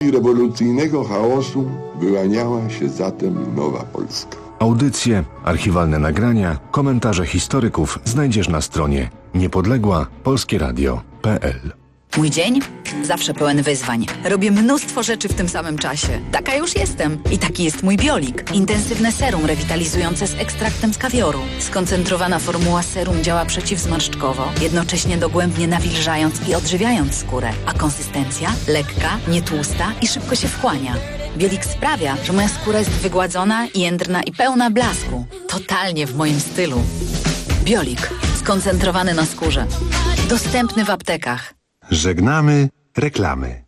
I rewolucyjnego chaosu wyłaniała się zatem nowa Polska. Audycje, archiwalne nagrania, komentarze historyków znajdziesz na stronie niepodległa-polskieradio.pl. Mój dzień? Zawsze pełen wyzwań. Robię mnóstwo rzeczy w tym samym czasie. Taka już jestem. I taki jest mój Biolik. Intensywne serum rewitalizujące z ekstraktem z kawioru. Skoncentrowana formuła serum działa przeciwzmarszczkowo, jednocześnie dogłębnie nawilżając i odżywiając skórę. A konsystencja? Lekka, nietłusta i szybko się wchłania. Biolik sprawia, że moja skóra jest wygładzona, jędrna i pełna blasku. Totalnie w moim stylu. Biolik. Skoncentrowany na skórze. Dostępny w aptekach. Żegnamy reklamy.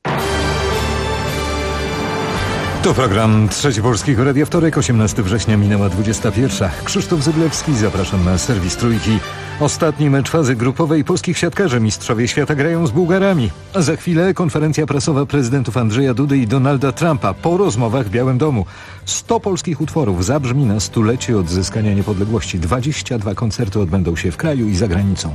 To program Trzeci Polskiego Radia, wtorek, 18 września, minęła 21. Krzysztof Zyblewski, zapraszam na serwis Trójki. Ostatni mecz fazy grupowej polskich siatkarzy. Mistrzowie świata grają z Bułgarami. Za chwilę konferencja prasowa prezydentów Andrzeja Dudy i Donalda Trumpa po rozmowach w Białym Domu. 100 polskich utworów zabrzmi na stulecie odzyskania niepodległości. 22 koncerty odbędą się w kraju i za granicą.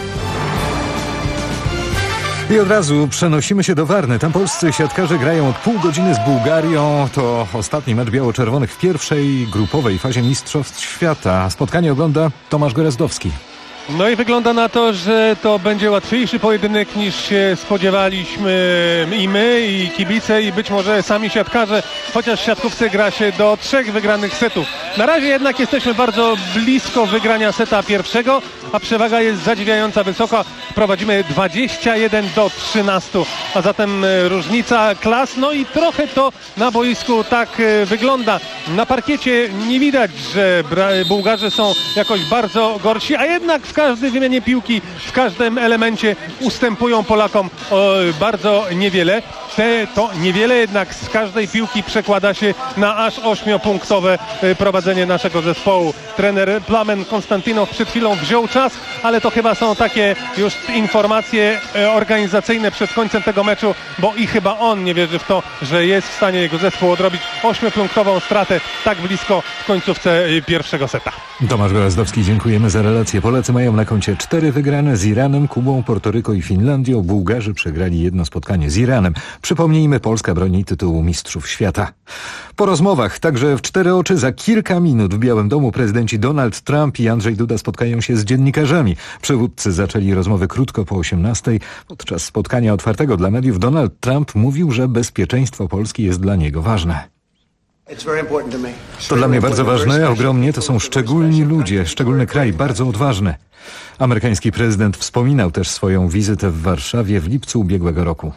I od razu przenosimy się do Warny. Tam polscy siatkarze grają od pół godziny z Bułgarią. To ostatni mecz biało-czerwonych w pierwszej grupowej fazie Mistrzostw Świata. Spotkanie ogląda Tomasz Gorazdowski. No i wygląda na to, że to będzie łatwiejszy pojedynek niż się spodziewaliśmy i my, i kibice, i być może sami siatkarze, chociaż w siatkówce gra się do 3 wygranych setów. Na razie jednak jesteśmy bardzo blisko wygrania seta pierwszego, a przewaga jest zadziwiająco wysoka. Prowadzimy 21-13, a zatem różnica klas, no i trochę to na boisku tak wygląda. Na parkiecie nie widać, że Bułgarzy są jakoś bardzo gorsi, a jednak w każdej wymianie piłki, w każdym elemencie ustępują Polakom bardzo niewiele. To niewiele jednak z każdej piłki przekłada się na aż 8-punktowe prowadzenie naszego zespołu. Trener Plamen Konstantinow przed chwilą wziął czas, ale to chyba są takie już informacje organizacyjne przed końcem tego meczu, bo i chyba on nie wierzy w to, że jest w stanie jego zespół odrobić 8-punktową stratę tak blisko w końcówce pierwszego seta. Tomasz Gorazdowski, dziękujemy za relację. Polacy mają na koncie 4 wygrane z Iranem, Kubą, Portoryko i Finlandią. Bułgarzy przegrali jedno spotkanie z Iranem. Przypomnijmy, Polska broni tytułu Mistrzów Świata. Po rozmowach, także w 4 oczy, za kilka minut w Białym Domu prezydenci Donald Trump i Andrzej Duda spotkają się z dziennikarzami. Przywódcy zaczęli rozmowy krótko po 18:00. Podczas spotkania otwartego dla mediów Donald Trump mówił, że bezpieczeństwo Polski jest dla niego ważne. To dla mnie bardzo ważne, ogromnie, to są szczególni ludzie, szczególny kraj, bardzo odważny. Amerykański prezydent wspominał też swoją wizytę w Warszawie w lipcu ubiegłego roku.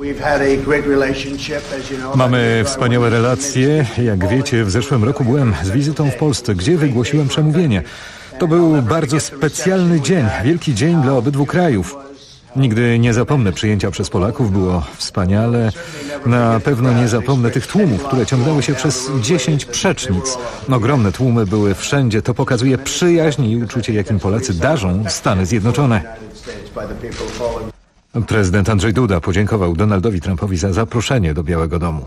Mamy wspaniałe relacje. Jak wiecie, w zeszłym roku byłem z wizytą w Polsce, gdzie wygłosiłem przemówienie. To był bardzo specjalny dzień, wielki dzień dla obydwu krajów. Nigdy nie zapomnę przyjęcia przez Polaków, było wspaniale. Na pewno nie zapomnę tych tłumów, które ciągnęły się przez 10 przecznic. Ogromne tłumy były wszędzie. To pokazuje przyjaźń i uczucie, jakim Polacy darzą Stany Zjednoczone. Prezydent Andrzej Duda podziękował Donaldowi Trumpowi za zaproszenie do Białego Domu.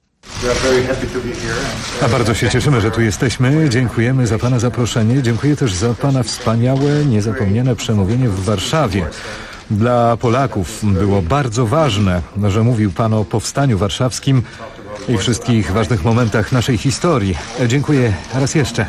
A bardzo się cieszymy, że tu jesteśmy. Dziękujemy za pana zaproszenie. Dziękuję też za pana wspaniałe, niezapomniane przemówienie w Warszawie. Dla Polaków było bardzo ważne, że mówił pan o powstaniu warszawskim i wszystkich ważnych momentach naszej historii. Dziękuję raz jeszcze.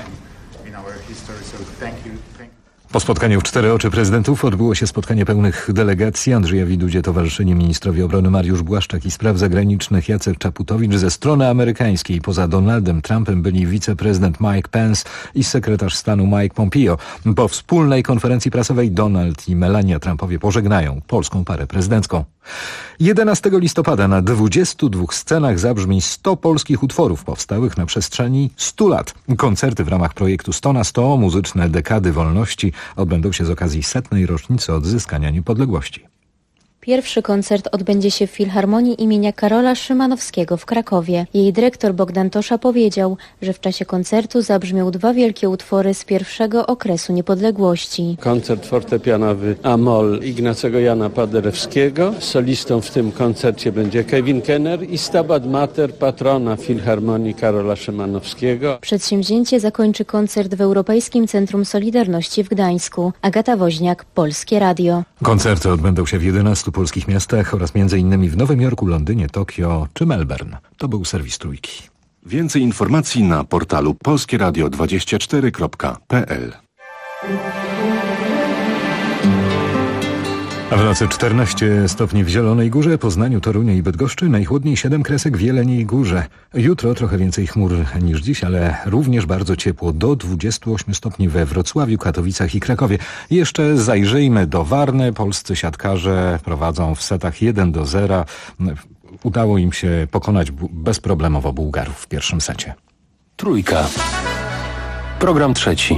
Po spotkaniu w 4 oczy prezydentów odbyło się spotkanie pełnych delegacji. Andrzejowi Dudzie towarzyszyli ministrowie obrony Mariusz Błaszczak i spraw zagranicznych Jacek Czaputowicz. Ze strony amerykańskiej poza Donaldem Trumpem byli wiceprezydent Mike Pence i sekretarz stanu Mike Pompeo. Po wspólnej konferencji prasowej Donald i Melania Trumpowie pożegnają polską parę prezydencką. 11 listopada na 22 scenach zabrzmi 100 polskich utworów powstałych na przestrzeni 100 lat. Koncerty w ramach projektu 100 na 100, muzyczne dekady wolności odbędą się z okazji 100. rocznicy odzyskania niepodległości. Pierwszy koncert odbędzie się w Filharmonii imienia Karola Szymanowskiego w Krakowie. Jej dyrektor Bogdan Tosza powiedział, że w czasie koncertu zabrzmią 2 wielkie utwory z pierwszego okresu niepodległości. Koncert fortepianowy A-moll Ignacego Jana Paderewskiego. Solistą w tym koncercie będzie Kevin Kenner i Stabat Mater, patrona Filharmonii Karola Szymanowskiego. Przedsięwzięcie zakończy koncert w Europejskim Centrum Solidarności w Gdańsku. Agata Woźniak, Polskie Radio. Koncerty odbędą się w 11 polskich miastach oraz m.in. w Nowym Jorku, Londynie, Tokio czy Melbourne. To był serwis Trójki. Więcej informacji na portalu polskieradio24.pl. A w nocy 14 stopni w Zielonej Górze, Poznaniu, Toruniu i Bydgoszczy, najchłodniej 7 kresek w Jeleniej Górze. Jutro trochę więcej chmur niż dziś, ale również bardzo ciepło, do 28 stopni we Wrocławiu, Katowicach i Krakowie. Jeszcze zajrzyjmy do Warny. Polscy siatkarze prowadzą w setach 1-0. Udało im się pokonać bezproblemowo Bułgarów w pierwszym secie. Trójka. Program trzeci.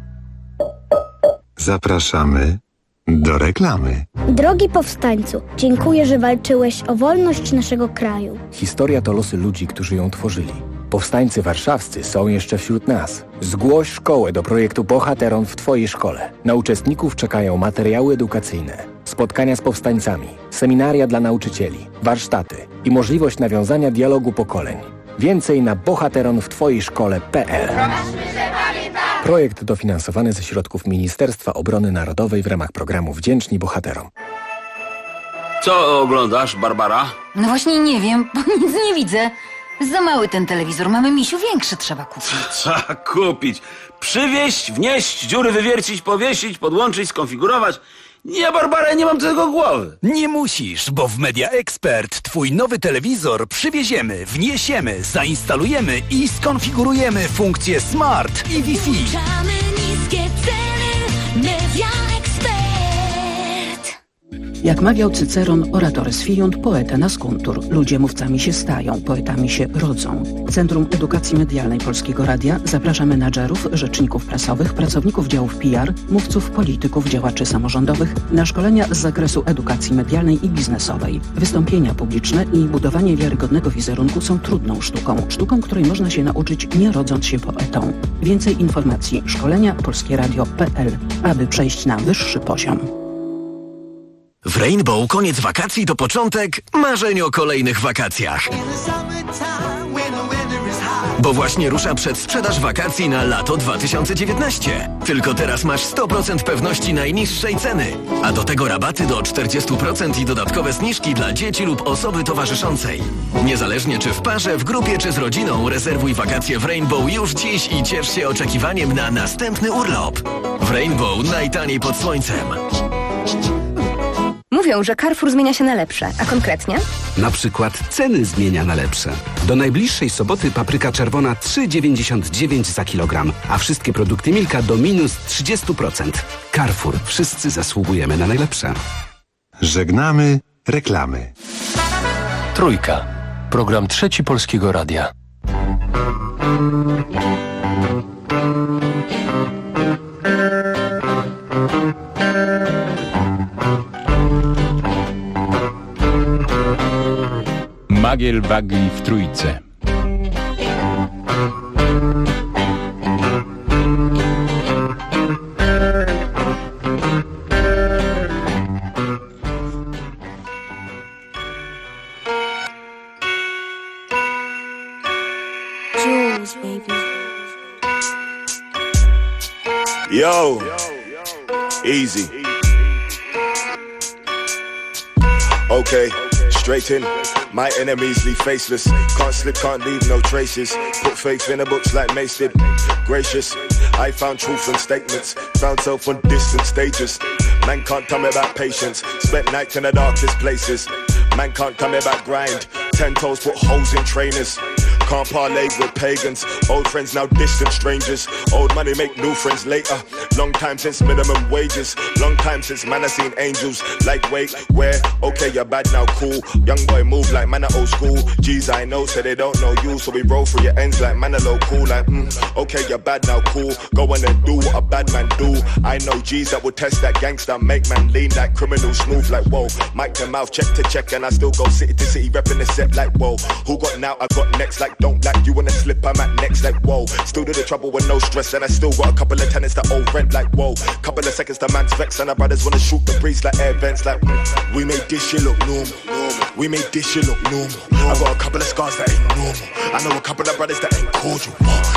Zapraszamy do reklamy. Drogi powstańcu, dziękuję, że walczyłeś o wolność naszego kraju. Historia to losy ludzi, którzy ją tworzyli. Powstańcy warszawscy są jeszcze wśród nas. Zgłoś szkołę do projektu Bohateron w Twojej szkole. Na uczestników czekają materiały edukacyjne, spotkania z powstańcami, seminaria dla nauczycieli, warsztaty i możliwość nawiązania dialogu pokoleń. Więcej na bohateronwtwojejszkole.pl. Projekt dofinansowany ze środków Ministerstwa Obrony Narodowej w ramach programu Wdzięczni Bohaterom. Co oglądasz, Barbara? No właśnie nie wiem, bo nic nie widzę. Za mały ten telewizor, mamy, misiu, większy trzeba kupić. Trzeba kupić. Przywieźć, wnieść, dziury wywiercić, powiesić, podłączyć, skonfigurować. Nie, Barbara, nie mam tego głowy. Nie musisz, bo w Media Expert twój nowy telewizor przywieziemy, wniesiemy, zainstalujemy i skonfigurujemy funkcje Smart i Wi-Fi. Niskie ceny, Media Expert. Jak mawiał Cyceron, oratorys fiunt, poeta nascuntur. Ludzie mówcami się stają, poetami się rodzą. Centrum Edukacji Medialnej Polskiego Radia zaprasza menadżerów, rzeczników prasowych, pracowników działów PR, mówców, polityków, działaczy samorządowych na szkolenia z zakresu edukacji medialnej i biznesowej. Wystąpienia publiczne i budowanie wiarygodnego wizerunku są trudną sztuką. Sztuką, której można się nauczyć, nie rodząc się poetą. Więcej informacji szkolenia polskieradio.pl, aby przejść na wyższy poziom. W Rainbow koniec wakacji to początek marzeń o kolejnych wakacjach. Bo właśnie rusza przedsprzedaż wakacji na lato 2019. Tylko teraz masz 100% pewności najniższej ceny. A do tego rabaty do 40% i dodatkowe zniżki dla dzieci lub osoby towarzyszącej. Niezależnie czy w parze, w grupie czy z rodziną, rezerwuj wakacje w Rainbow już dziś i ciesz się oczekiwaniem na następny urlop. W Rainbow najtaniej pod słońcem. Mówią, że Carrefour zmienia się na lepsze. A konkretnie? Na przykład ceny zmienia na lepsze. Do najbliższej soboty papryka czerwona 3,99 za kilogram, a wszystkie produkty Milka do minus 30%. Carrefour. Wszyscy zasługujemy na najlepsze. Żegnamy reklamy. Trójka. Program trzeci Polskiego Radia. Magiel Bagli w Trójce. Yo, easy. Okay, straight in. My enemies leave faceless. Can't slip, can't leave no traces. Put faith in the books like Mace did. Gracious, I found truth in statements. Found self on distant stages. Man can't tell me about patience. Spent nights in the darkest places. Man can't tell me about grind. 10 toes put holes in trainers. Can't parlay with pagans. Old friends now distant strangers. Old money make new friends later. Long time since minimum wages. Long time since man I seen angels. Like wait, where? Okay, you're bad now, cool. Young boy move like man at old school. G's I know, say they don't know you. So we roll through your ends like man a low cool. Like okay, you're bad now, cool. Go on and do what a bad man do. I know G's that will test that gangster. Make man lean like criminal, smooth like whoa. Mic to mouth, check to check. And I still go city to city repping the set like whoa. Who got now? I got next like don't like you wanna slip, I'm at next like whoa. Still do the trouble with no stress. And I still got a couple of tenants that owe rent like whoa. Couple of seconds to man's vex. And our brothers wanna shoot the breeze like air vents like we made this shit look normal. We made this shit look normal. I got a couple of scars that ain't normal. I know a couple of brothers that ain't cordial.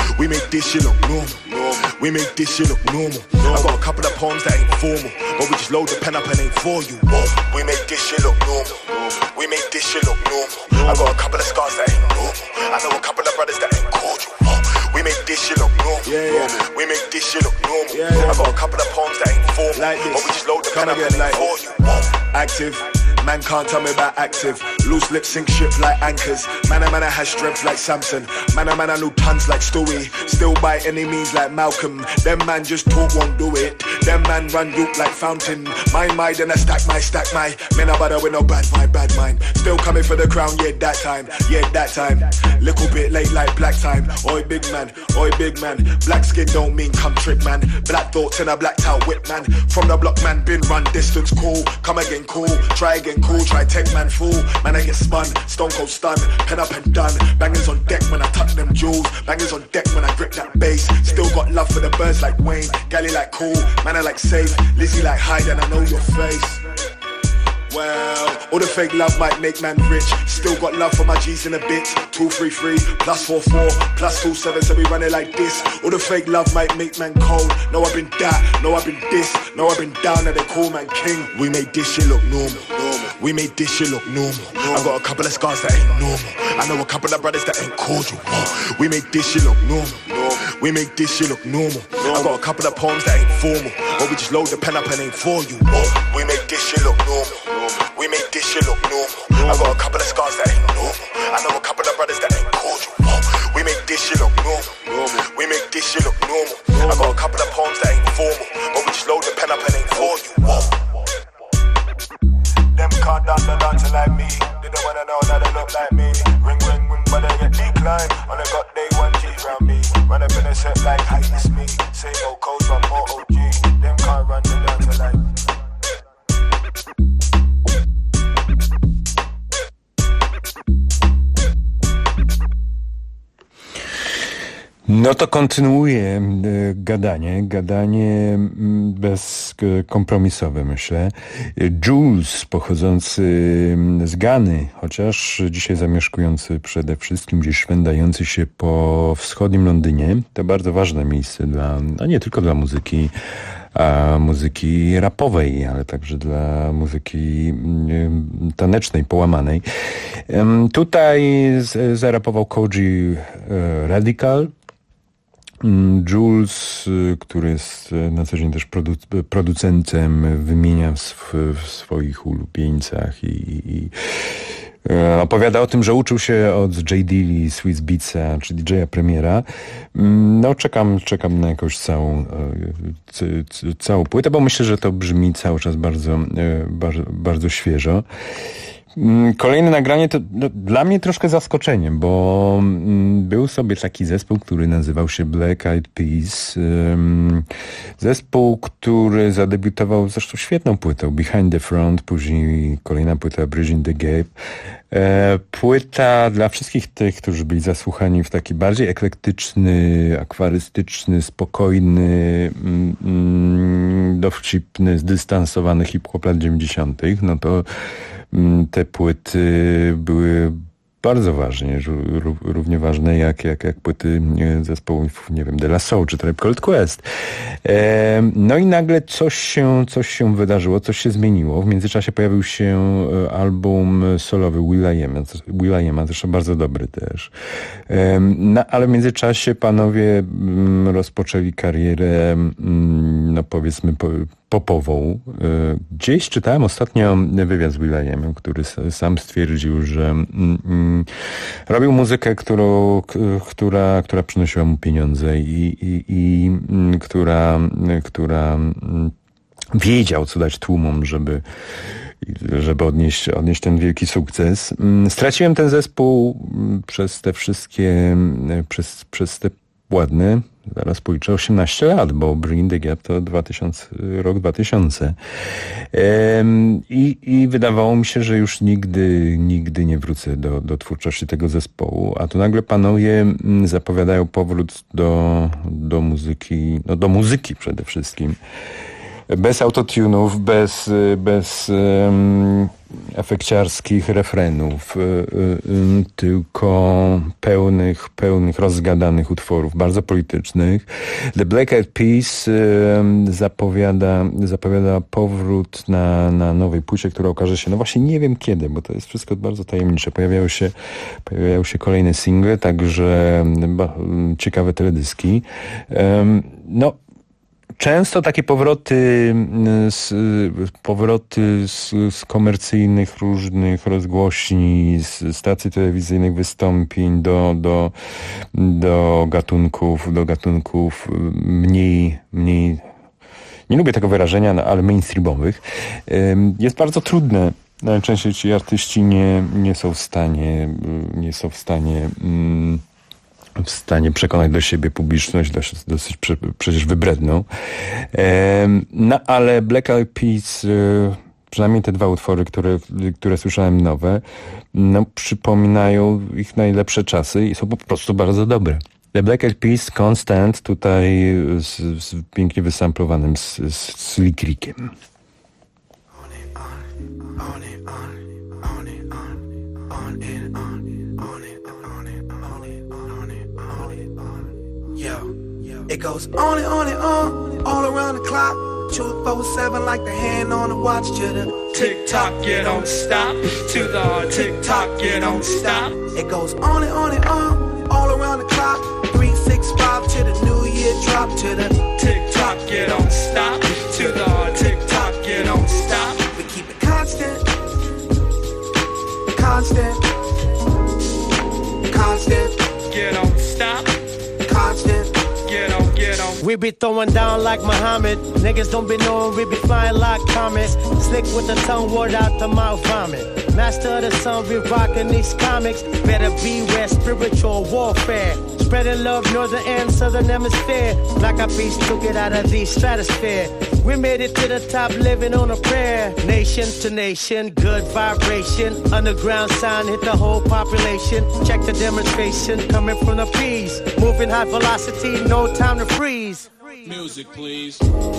We make this shit look normal. We make this shit look normal. I got a couple of poems that ain't formal, but we just load the pen up and ain't for you. We make this shit look normal. We make this shit look normal. I got a couple of scars that ain't normal. I know a couple of brothers that ain't cordial. We make this shit look normal. We make this shit look normal. I got a couple of poems that ain't formal, but we just load the pen up and ain't for you. Active. Man can't tell me about active. Loose lips sink ship like anchors. Man has strength like Samson. Man I know tons like Stewie. Still by any means like Malcolm. Them man just talk, won't do it. Them man run youth like fountain. My then I stack my. Men I bother with no bad mind. Still coming for the crown, yeah that time. Little bit late like black time. Oi big man. Black skin don't mean come trick man. Black thoughts in a blacked out whip man. From the block man been run distance cool. Come again cool. Try again cool, try take man fool. Man I get spun, stone cold stun. Pen up and done. Bangers on deck when I touch them jewels. Bangers on deck when I grip that bass. Still got love for the birds like Wayne. Gally like cool, man I like safe. Lizzie like hide and I know your face. Well, all the fake love might make man rich. Still got love for my G's in a bit. 233 plus 44 plus 27, so we run it like this. All the fake love might make man cold. No, I've been that, no, I've been this. No, I've been down and they call man king. We made this shit look normal. We made this shit look normal. I got a couple of scars that ain't normal. I know a couple of brothers that ain't cordial. We made this shit look normal. We make this shit look normal. I got a couple of poems that ain't formal, but we just load the pen up and ain't for you. We make this shit look normal. We make this shit look normal. I got a couple of scars that ain't normal. I know a couple of brothers that ain't cordial. We make this shit look normal. We make this shit look normal. I got a couple of poems that ain't formal, but we just load the pen up and ain't for you. Them can't dance like me. They don't wanna know that they look like me. Ring, but they get declined. On they got day 1 G round me. Run up in a set like hi, it's me. Say no codes, but more OG. Them can't run the dance like me. No to kontynuuję gadanie bezkompromisowe, myślę. Jules, pochodzący z Gany, chociaż dzisiaj zamieszkujący przede wszystkim gdzieś szwendający się po wschodnim Londynie. To bardzo ważne miejsce nie tylko dla muzyki rapowej, ale także dla muzyki tanecznej, połamanej. Tutaj zarapował Koji Radical. Jules, który jest na co dzień też producentem, wymienia w swoich ulubieńcach i opowiada o tym, że uczył się od J. Dilly, Swiss Beatsa czy DJ-a Premiera. No czekam na jakąś całą płytę, bo myślę, że to brzmi cały czas bardzo świeżo. Kolejne nagranie to dla mnie troszkę zaskoczeniem, bo był sobie taki zespół, który nazywał się Black Eyed Peas. Zespół, który zadebiutował zresztą świetną płytą Behind the Front, później kolejna płyta Bridging the Gap. Płyta dla wszystkich tych, którzy byli zasłuchani w taki bardziej eklektyczny, akwarystyczny, spokojny, dowcipny, zdystansowany hip-hop lat 90. No to te płyty były bardzo ważne, równie ważne jak płyty zespołów, nie wiem, De La Soul czy Tribe Called Quest. No i nagle coś się wydarzyło, coś się zmieniło. W międzyczasie pojawił się album solowy Will.i.ama, zresztą bardzo dobry też. No, ale w międzyczasie panowie rozpoczęli karierę, no powiedzmy, popową. Gdzieś czytałem ostatnio wywiad z Will.i.amem, który sam stwierdził, że robił muzykę, która przynosiła mu pieniądze i która wiedział, co dać tłumom, żeby odnieść ten wielki sukces. Straciłem ten zespół przez te wszystkie, przez te ładne, zaraz policzę, 18 lat, bo Bring the Gap to rok 2000. I wydawało mi się, że już nigdy nie wrócę do twórczości tego zespołu, a tu nagle panowie zapowiadają powrót do muzyki, no do muzyki przede wszystkim. Bez autotunów, bez efekciarskich refrenów, tylko pełnych rozgadanych utworów, bardzo politycznych. The Black Eyed Peas zapowiada powrót na nowej płycie, która okaże się, no właśnie nie wiem kiedy, bo to jest wszystko bardzo tajemnicze. Pojawiają się kolejne single, także ciekawe teledyski. No, często takie powroty z komercyjnych różnych rozgłośni, z stacji telewizyjnych wystąpień do gatunków mniej, nie lubię tego wyrażenia, no, ale mainstreamowych, jest bardzo trudne. Najczęściej ci artyści nie są w stanie przekonać do siebie publiczność dosyć przecież wybredną. No ale Black Eyed Peas, przynajmniej te dwa utwory, które słyszałem nowe, no przypominają ich najlepsze czasy i są po prostu bardzo dobre. The Black Eyed Peas, Constant, tutaj z pięknie wysamplowanym z Lick Rickiem. It goes on and on and on, all around the clock. 247 like the hand on the watch to the tick-tock, you don't stop. To the tick-tock, you don't stop. It goes on and on and on, all around the clock. 365 to the new year drop. To the tick-tock, you don't stop. To the tick-tock, you don't stop. We keep it constant, constant, constant. You don't stop. Constant. We be throwing down like Muhammad. Niggas don't be knowing we be flying like comets. Slick with the tongue, word out the mouth vomit. Master of the sun, we rockin' these comics. Better beware spiritual warfare. Spreading love, northern and southern hemisphere. Black Eyed Peas took it out of the stratosphere. We made it to the top, living on a prayer. Nation to nation, good vibration. Underground sound hit the whole population. Check the demonstration coming from the P's. Moving high velocity, no time to freeze. Music, please.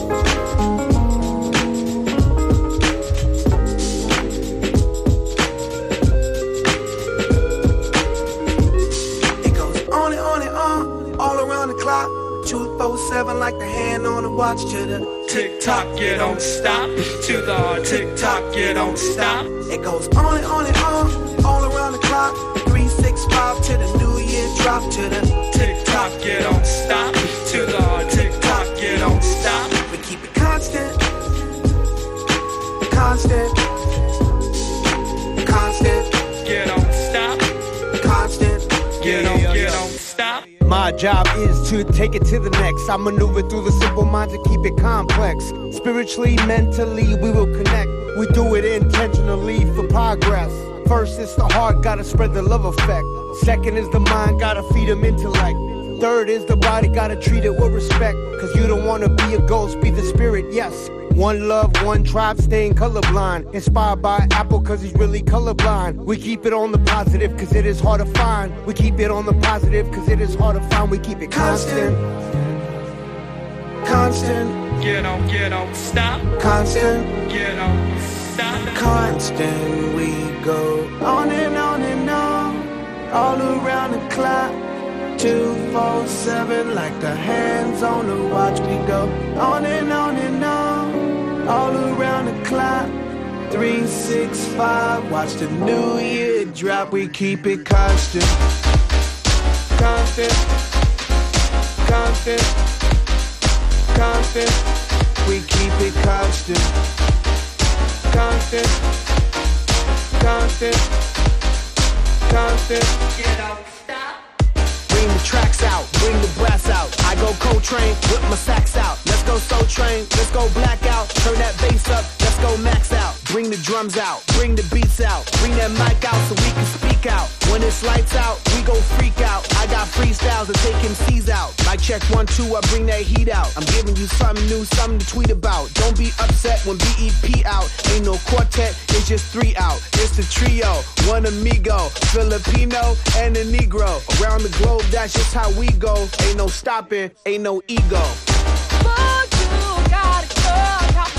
It goes on and on and on, all around the clock. 247 like the hand on the watch. To the tick-tock, you don't stop. To the tick-tock, you don't stop. It goes on and on and on, all around the clock. 365 to the new year drop. To the tick-tock, you don't stop. To the tick-tock, you don't stop. We keep it constant, constant, constant. You don't stop. Constant. You don't stop. My job is to take it to the next. I maneuver through the simple mind to keep it complex. Spiritually, mentally, we will connect. We do it intentionally for progress. First, it's the heart, gotta spread the love effect. Second is the mind, gotta feed them intellect. Third is the body, gotta treat it with respect. Cause you don't wanna be a ghost, be the spirit, yes. One love, one tribe, staying colorblind. Inspired by Apple cause he's really colorblind. We keep it on the positive cause it is hard to find. We keep it on the positive cause it is hard to find. We keep it constant. Constant. Get on, stop. Constant. Get on, stop. Constant. We go on and on and on. All around the clock. 247 like the hands on the watch. We go on and on and on, all around the clock. 365, watch the new year drop. We keep it constant, constant, constant, constant. We keep it constant, constant, constant, constant. Get out. Bring the tracks out, bring the brass out. I go Coltrane, whip my sax out. Let's go Soul Train, let's go blackout. Turn that bass up, let's go max out. Bring the drums out, bring the beats out. Bring that mic out so we can speak out. When it's lights out, we go freak out. I got freestyles to take MCs out. Mic check 1, 2, I bring that heat out. I'm giving you something new, something to tweet about. Don't be upset when BEP out. Ain't no quartet, it's just 3 out. It's the trio, one amigo, Filipino and a Negro. Around the globe, that's just how we go. Ain't no stopping, ain't no ego. But you gotta go.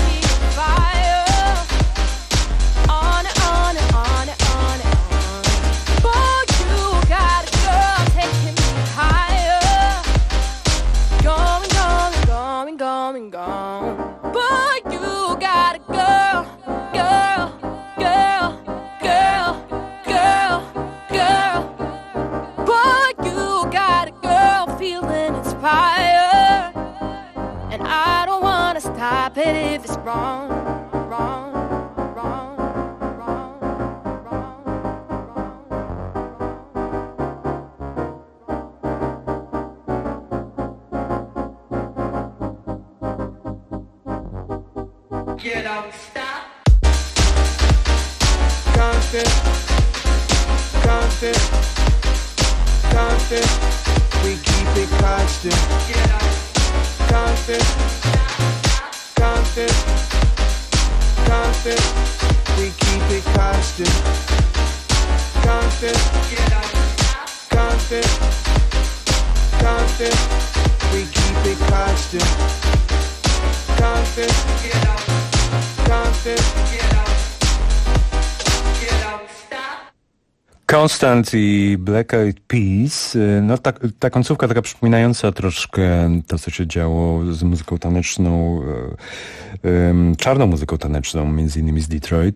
cop it if it's wrong, wrong, wrong, wrong, wrong. You don't stop. Constant, constant, constant. We keep it constant. Constant, constant, constant. We keep it constant. Constant, constant, constant. We keep it constant. Constant, constant. Constant i Black Eyed Peas, no ta końcówka taka przypominająca troszkę to, co się działo z muzyką taneczną, czarną muzyką taneczną, między innymi z Detroit.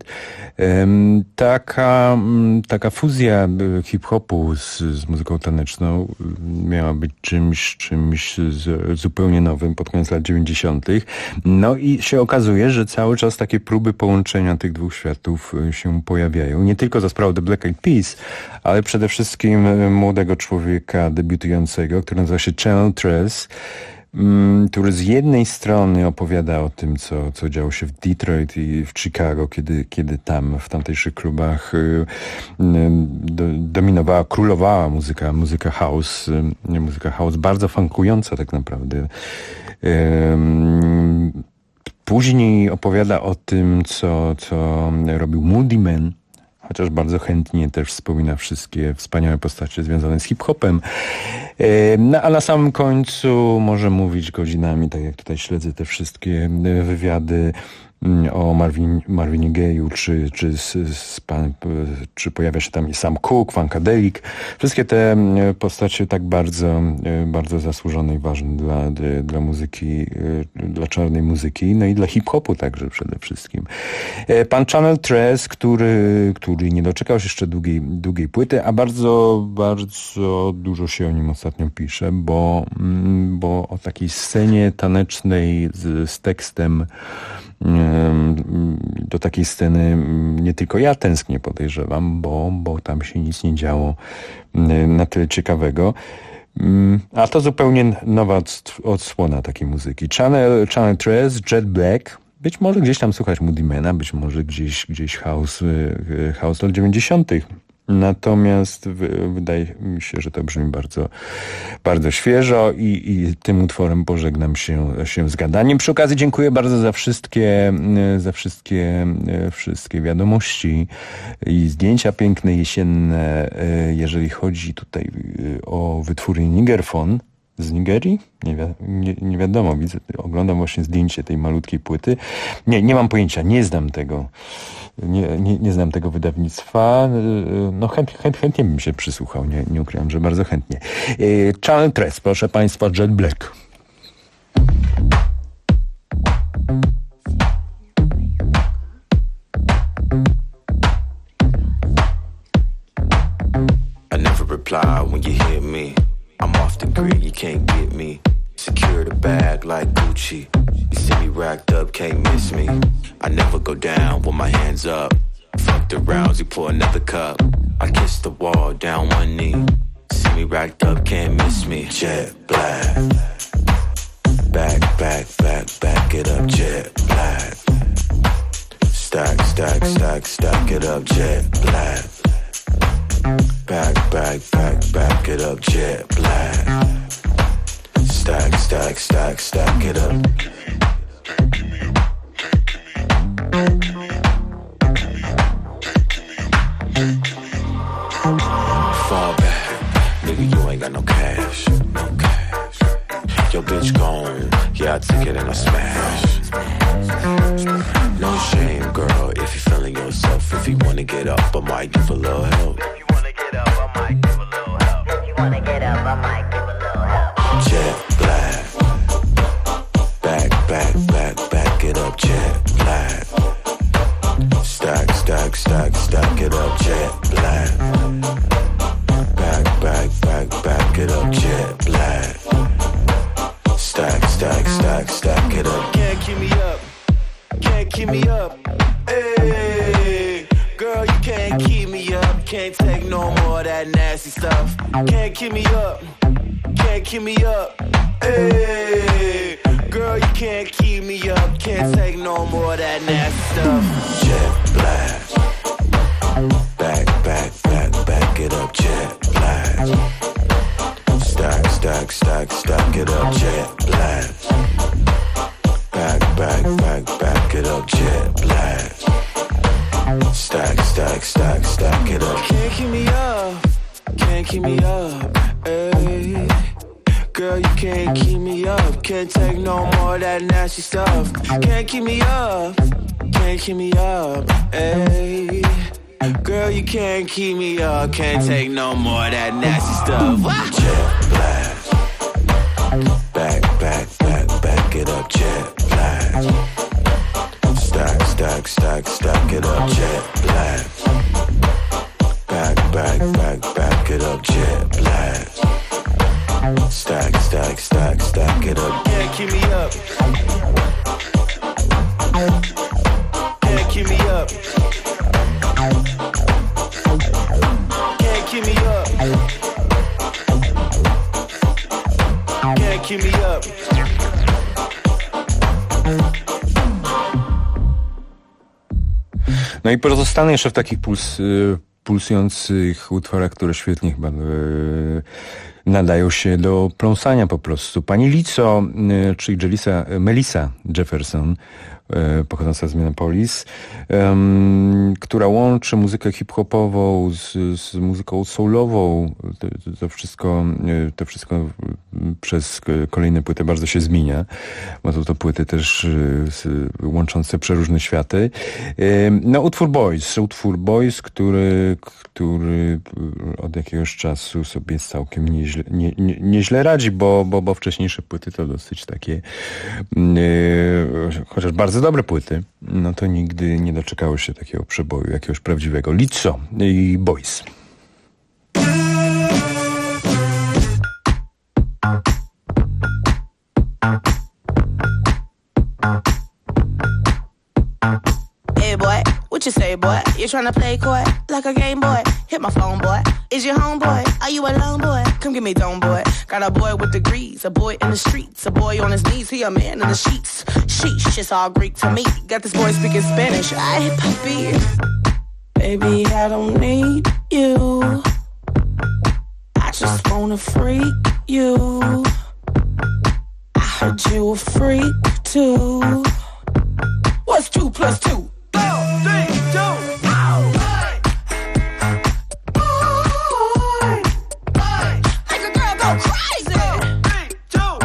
Taka fuzja hip-hopu z muzyką taneczną miała być czymś zupełnie nowym pod koniec lat 90. No i się okazuje, że cały czas takie próby połączenia tych dwóch światów się pojawiają. Nie tylko za sprawą The Black Eyed Peas, ale przede wszystkim młodego człowieka debiutującego, który nazywa się Channel Tres, który z jednej strony opowiada o tym, co działo się w Detroit i w Chicago, kiedy tam w tamtejszych klubach dominowała, królowała muzyka house, bardzo funkująca tak naprawdę. Później opowiada o tym, co robił Moody Man, chociaż bardzo chętnie też wspomina wszystkie wspaniałe postacie związane z hip-hopem. No, a na samym końcu może mówić godzinami, tak jak tutaj śledzę te wszystkie wywiady o Marvinie Gaye'u, czy pojawia się tam i Sam Cooke, Funkadelic. Wszystkie te postacie tak bardzo zasłużone i ważne dla muzyki, dla czarnej muzyki, no i dla hip-hopu także przede wszystkim. Pan Channel Tres, który nie doczekał się jeszcze długiej płyty, a bardzo dużo się o nim ostatnio pisze, bo o takiej scenie tanecznej z tekstem, do takiej sceny nie tylko ja tęsknię, podejrzewam, bo tam się nic nie działo na tyle ciekawego. A to zupełnie nowa odsłona takiej muzyki. Channel Tres, Jet Black. Być może gdzieś tam słuchać Moody Mana, być może gdzieś house lat 90. Natomiast wydaje mi się, że to brzmi bardzo, bardzo świeżo i tym utworem pożegnam się z gadaniem. Przy okazji dziękuję bardzo za wszystkie wiadomości i zdjęcia piękne, jesienne. Jeżeli chodzi tutaj o wytwór Nigerphone z Nigerii? Nie wiadomo, widzę, oglądam właśnie zdjęcie tej malutkiej płyty. Nie mam pojęcia, nie znam tego. Nie znam tego wydawnictwa. No chętnie bym się przysłuchał, nie ukrywam, że bardzo chętnie. Channel Tres, proszę Państwa, Jet Black. I never reply when you hear me. I'm off the grid, you can't get me. Secure the bag like Gucci. You see me racked up, can't miss me. I never go down with my hands up. Fuck the rounds, you pour another cup. I kiss the wall, down one knee. See me racked up, can't miss me. Jet black. Back it up, jet black. Stack it up, jet black. Back it up, jet black. Stack it up. Fall back, nigga, you ain't got no cash. Your bitch gone, yeah, I took it and I smashed. No shame, girl, if you feeling yourself. If you wanna get up, I might give a little help. Jet black. Back it up, jet black. Stack it up, jet black. Back it up, jet black. Stack it up. keep me up. Can't keep me up. Hey, girl, you can't keep me up. Can't take no more of that nasty stuff. Can't keep me up. Can't keep me up. Hey, girl, you can't keep me up. Can't take no more of that nasty stuff. Jet black. Back it up, jet black. Stack it up, jet black. Back it up, jet black. Stack it up. Can't keep me up, can't keep me up, ayy. Girl, you can't keep me up. Can't take no more of that nasty stuff. Can't keep me up, can't keep me up, ayy. Girl, you can't keep me up. Can't take no more of that nasty stuff. Jet black. Back it up, jet black. Stack it up, jet black. Back it up, jet black. Stack it up. Can't keep me up. Can't keep me up. Can't keep me up. Can't keep me up. No i pozostanę jeszcze w takich pulsujących utworach, które świetnie chyba nadają się do pląsania po prostu. Pani Lizzo, czyli Melissa Jefferson, pochodząca z Minneapolis, która łączy muzykę hip-hopową z muzyką soulową. To wszystko przez kolejne płyty bardzo się zmienia, bo to płyty też łączące przeróżne światy. No, utwór Boys, który od jakiegoś czasu sobie całkiem nieźle radzi, bo wcześniejsze płyty to dosyć takie, chociaż bardzo dobre płyty, no to nigdy nie doczekały się takiego przeboju, jakiegoś prawdziwego. Lizzo i Boys. Hey boy, what you say boy? You tryna play coy like a game boy? Hit my phone boy. Is your homeboy? Are you alone boy? Come get me dome boy. Got a boy with degrees, a boy in the streets, a boy on his knees, he a man in the sheets. Sheesh, it's all Greek to me. Got this boy speaking Spanish. Ay, papi. Baby, I don't need you. I just wanna freak you. I heard you a freak too. What's 2 plus 2? 4, 3, 2. Make a girl go crazy. 3, 2.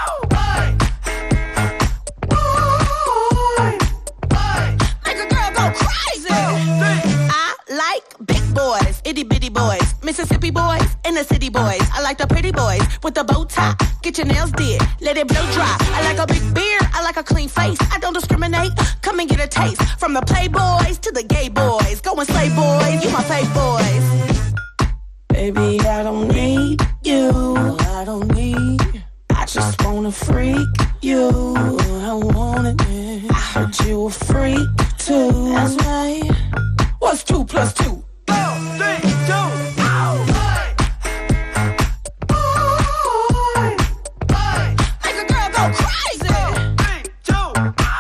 Make a girl go crazy. I like big boys, itty bitty boys, Mississippi boys, inner city boys. I like the pretty boys with the bow tie. Get your nails did, let it blow dry. I like a big beard, I like a clean face. I don't discriminate, come and get a taste. From the playboys to the gay boys. Go and slay boys, you my fave boys. Baby, I don't need you. I don't need. I just wanna freak you. I want it. I heard you a freak too. That's right. What's 2 plus 2? 4, 3, 2. Make a girl go crazy. 3, 2.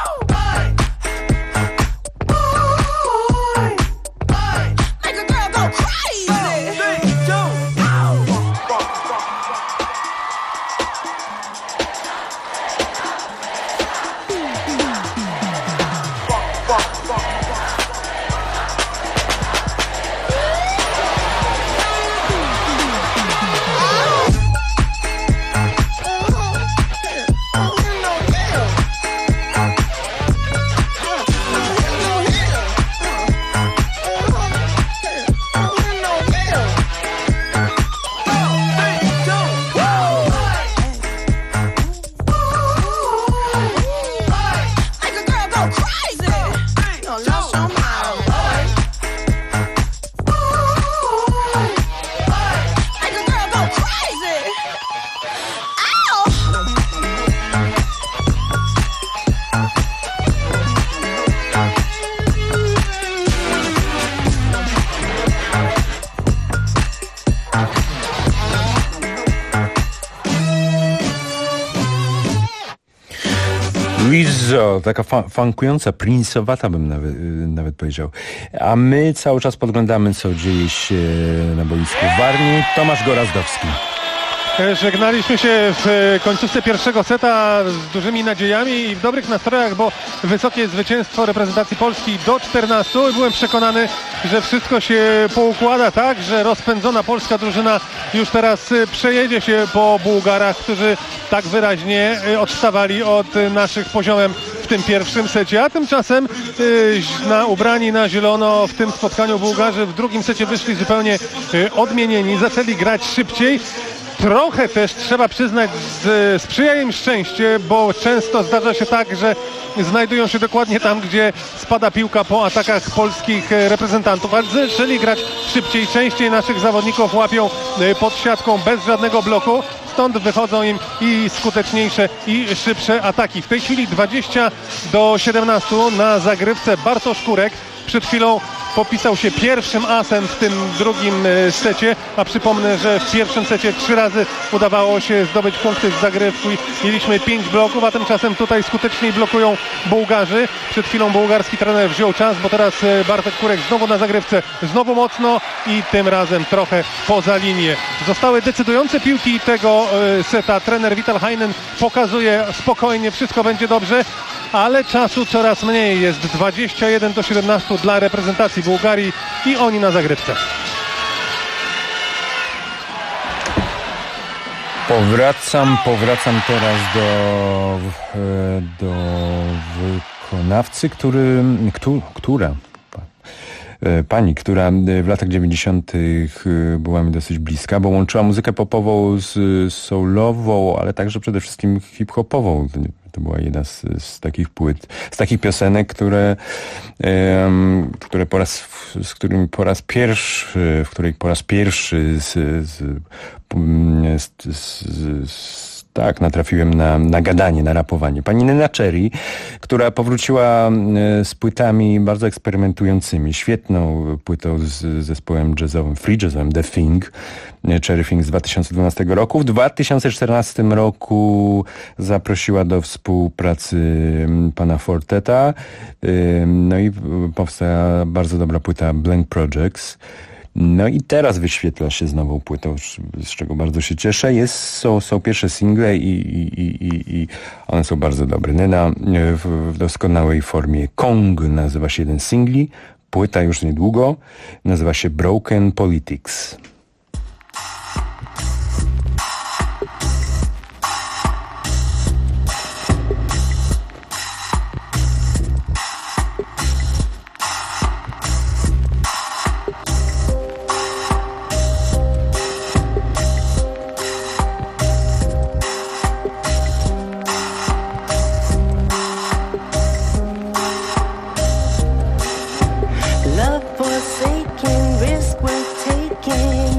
Make a girl go crazy. 3, 2. Rizzo, taka funkująca, prince'owata bym nawet powiedział. A my cały czas podglądamy, co dzieje się na boisku Warni. Tomasz Gorazdowski. Żegnaliśmy się w końcówce pierwszego seta z dużymi nadziejami i w dobrych nastrojach, bo wysokie zwycięstwo reprezentacji Polski do 14. Byłem przekonany, że wszystko się poukłada tak, że rozpędzona polska drużyna już teraz przejedzie się po Bułgarach, którzy tak wyraźnie odstawali od naszych poziomem w tym pierwszym secie, a tymczasem ubrani na zielono w tym spotkaniu Bułgarzy w drugim secie wyszli zupełnie odmienieni, zaczęli grać szybciej. Trochę też trzeba przyznać, sprzyja im szczęście, bo często zdarza się tak, że znajdują się dokładnie tam, gdzie spada piłka po atakach polskich reprezentantów, ale zaczęli grać szybciej, częściej naszych zawodników łapią pod siatką bez żadnego bloku, stąd wychodzą im i skuteczniejsze i szybsze ataki. W tej chwili 20-17 na zagrywce Bartosz Kurek. Przed chwilą popisał się pierwszym asem w tym drugim secie, a przypomnę, że w pierwszym secie 3 razy udawało się zdobyć punkty z zagrywki. Mieliśmy 5 bloków, a tymczasem tutaj skuteczniej blokują Bułgarzy. Przed chwilą bułgarski trener wziął czas, bo teraz Bartek Kurek znowu na zagrywce, znowu mocno i tym razem trochę poza linię. Zostały decydujące piłki tego seta. Trener Vital Heinen pokazuje spokojnie, wszystko będzie dobrze, ale czasu coraz mniej. Jest 21-17 dla reprezentacji Bułgarii i oni na zagrywce. Powracam teraz do wykonawcy, pani, która w latach 90. była mi dosyć bliska, bo łączyła muzykę popową z soulową, ale także przede wszystkim hip-hopową. To była jedna z takich płyt, z takich piosenek, w której po raz pierwszy natrafiłem na gadanie, na rapowanie. Pani Nena Cherry, która powróciła z płytami bardzo eksperymentującymi, świetną płytą z zespołem jazzowym, free jazzowym The Thing, Cherry Thing z 2012 roku. W 2014 roku zaprosiła do współpracy pana Forteta, no i powstała bardzo dobra płyta Blank Projects. No i teraz wyświetla się z nową płytą, z czego bardzo się cieszę. Są pierwsze single i one są bardzo dobre. Nena w doskonałej formie. Kong nazywa się jeden z singli. Płyta już niedługo. Nazywa się Broken Politics. Love forsaken, risk worth taking.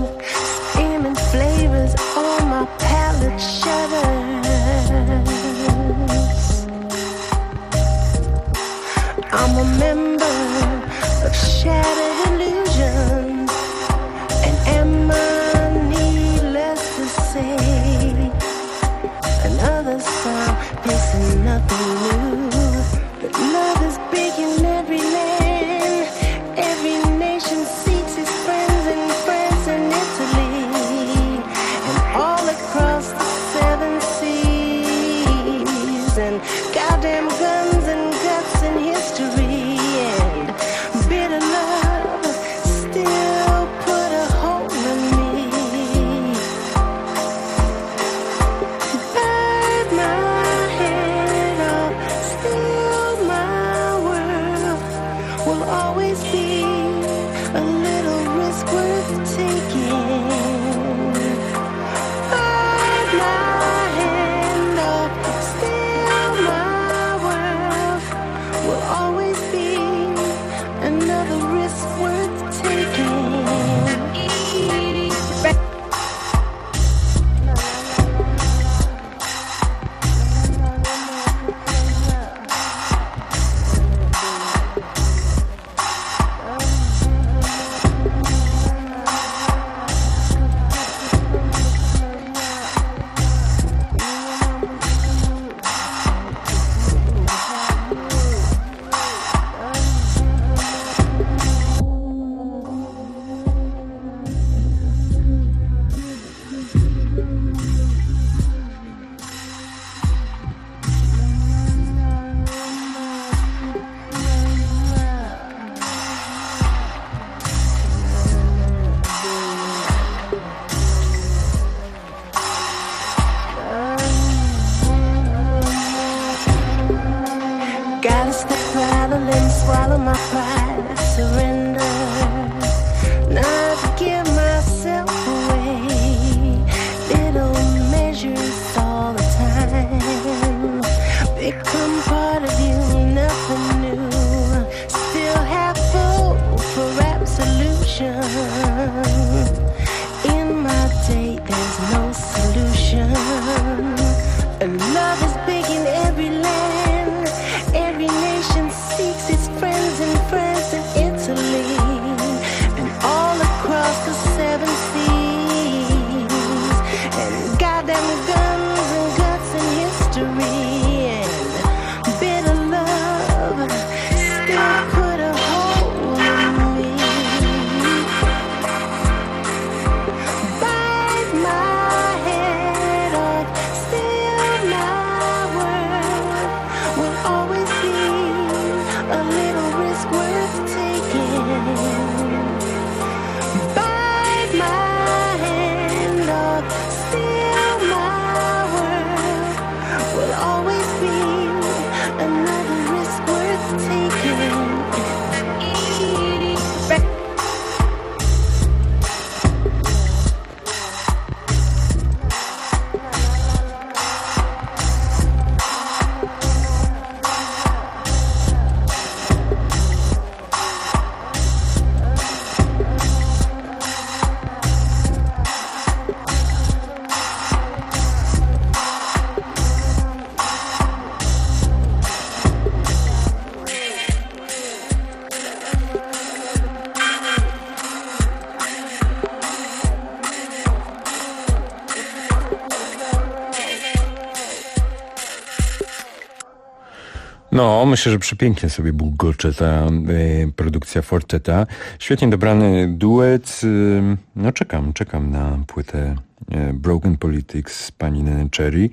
No, myślę, że przepięknie sobie bulgocze ta produkcja Forteta. Świetnie dobrany duet. No czekam na płytę Broken Politics pani Nene Cherry.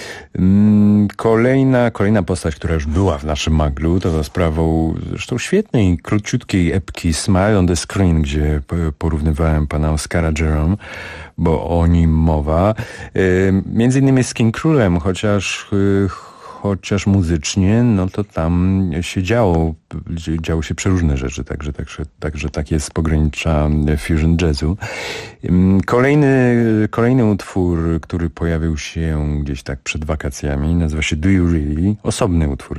Kolejna postać, która już była w naszym maglu, to za sprawą zresztą świetnej, króciutkiej epki Smile on the Screen, gdzie porównywałem pana Oscara Jerome, bo o nim mowa. Między innymi z King Królem, chociaż muzycznie, no to tam się działo się przeróżne rzeczy, także tak jest z pogranicza fusion jazzu. Kolejny utwór, który pojawił się gdzieś tak przed wakacjami, nazywa się Do You Really? Osobny utwór,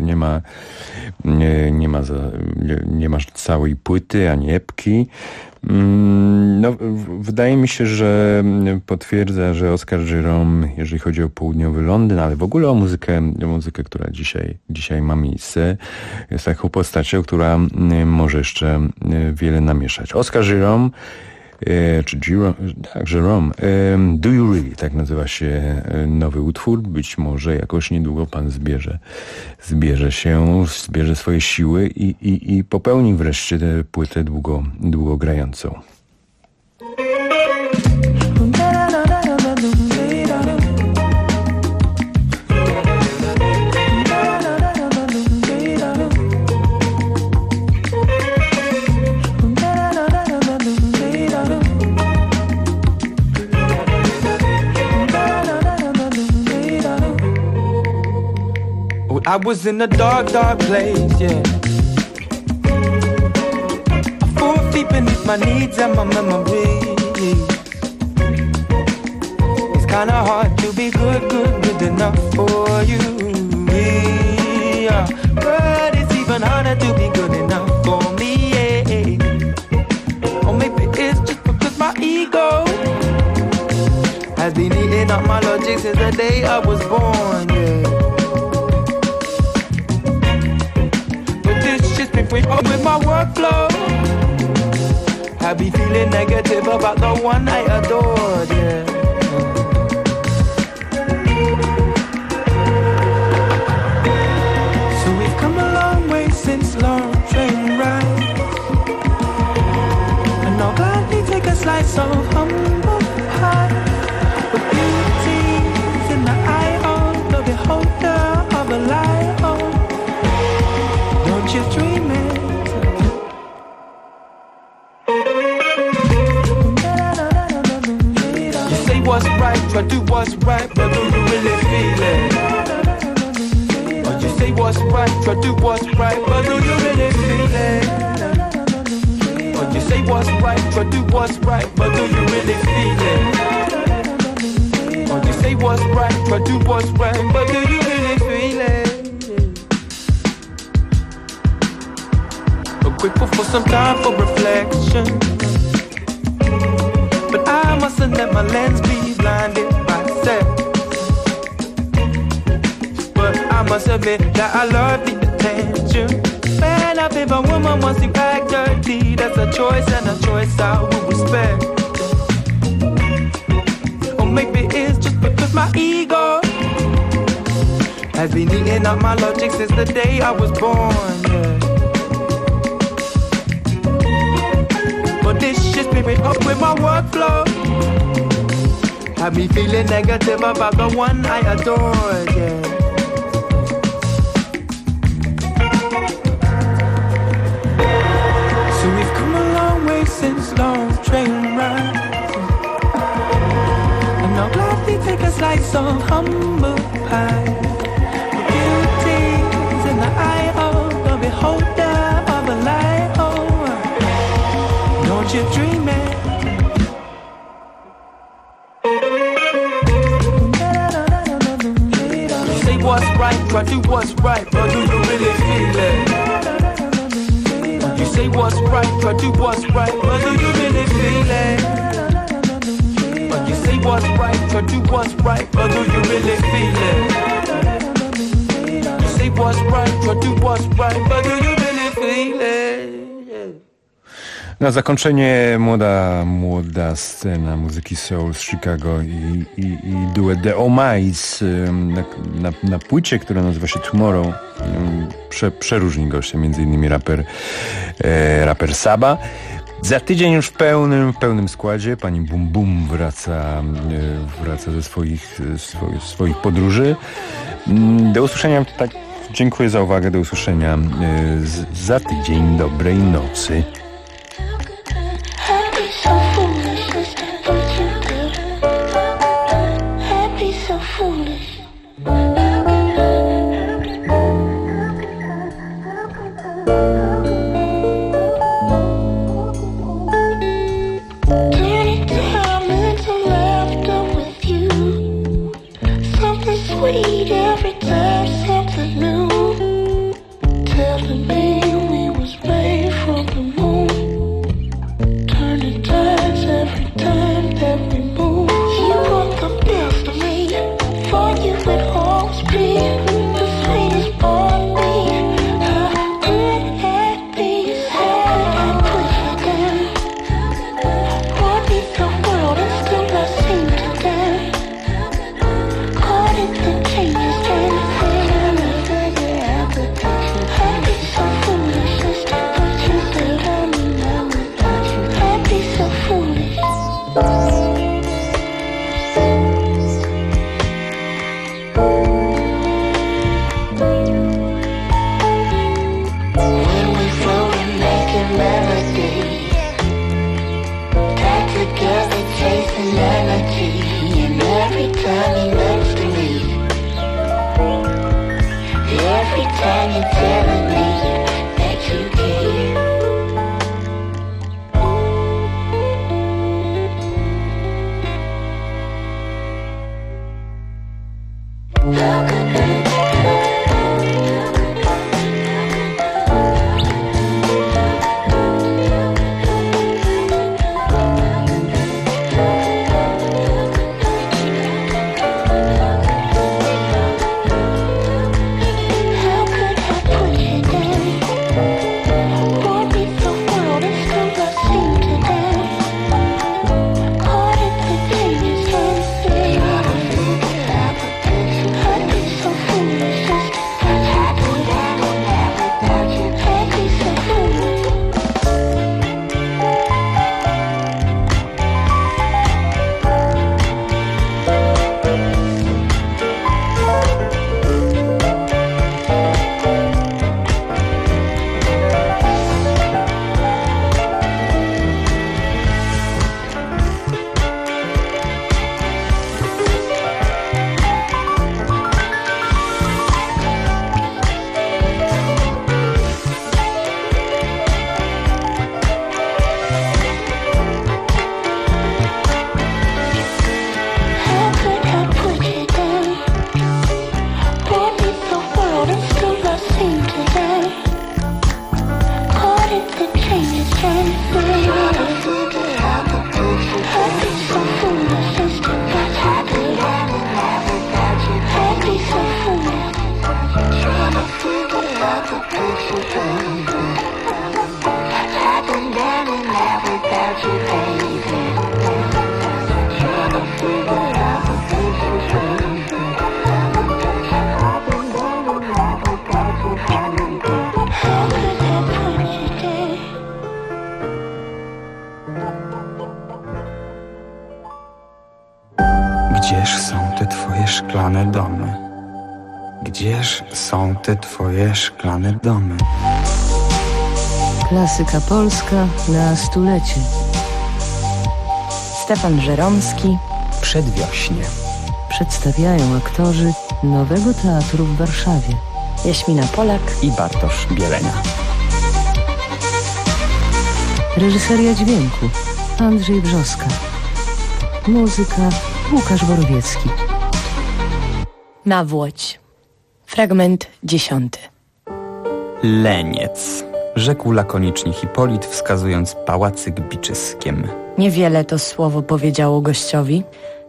nie ma całej płyty, ani epki. No, wydaje mi się, że potwierdza, że Oscar Jerome, jeżeli chodzi o południowy Londyn, ale w ogóle o muzykę, która dzisiaj ma miejsce, jest taką postacią, która może jeszcze wiele namieszać. Oscar Jerome, Jerome, Do You Really? Tak nazywa się nowy utwór. Być może jakoś niedługo pan zbierze swoje siły i popełni wreszcie tę płytę długo grającą. I was in a dark, dark place, yeah. A full deep beneath my needs and my memories. It's kinda hard to be good enough for you, yeah. But it's even harder to be good enough for me, yeah. Or maybe it's just because my ego has been eating up my logic since the day I was born, yeah. With my workflow, I be feeling negative about the one I adored, yeah. So we've come a long way since long train rides, and I'll gladly take a slice of humble pie. But beauty's in the eye of the beholder of a lie, oh. Don't you dream it? What's right, try do what's right, but do you really feel it? Or you say what's right, try do what's right, but do you really feel it? Or you say what's right, try do what's right, but do you really feel it? Or you say what's right, try do what's right, but do you really feel it? But grateful for some time for reflection, but I mustn't let my lens be blinded by sex. But I must admit that I love the attention. Man, if a woman wants to act dirty, that's a choice and a choice I will respect. Or maybe it's just because my ego has been eating up my logic since the day I was born, yeah. But this shit's been up with my workflow, had me feeling negative about the one I adored, yeah. So we've come a long way since long train rides, and I'll gladly take a slice of humble pie. The beauty's in the eye of the beholder of a lie, oh. Don't you dream it? Say what's right, try do what's right, but do you really feel it? You say what's right, try do what's right, but do you really feel it? You say what's right, try do what's right, but do you really feel it? You say what's right, try do what's right, but do you really feel it? Na zakończenie młoda scena muzyki soul z Chicago i duet The O'Mais na płycie, która nazywa się Tomorrow. Przeróżni goście, między innymi raper Saba. Za tydzień już w pełnym składzie pani Bum Bum wraca ze swoich podróży. Do usłyszenia, tak, dziękuję za uwagę, do usłyszenia za tydzień. Dobrej nocy. Gdzież są te twoje szklane domy? Gdzież są te twoje szklane domy? Klasyka polska na stulecie. Stefan Żeromski. Przedwiośnie. Przedstawiają aktorzy Nowego Teatru w Warszawie. Jaśmina Polak i Bartosz Bielenia. Reżyseria dźwięku Andrzej Brzoska. Muzyka Łukasz Borowiecki. Nawłoć. Fragment 10. Leniec. Rzekł lakonicznie Hipolit, wskazując pałacyk biczyskiem. Niewiele to słowo powiedziało gościowi.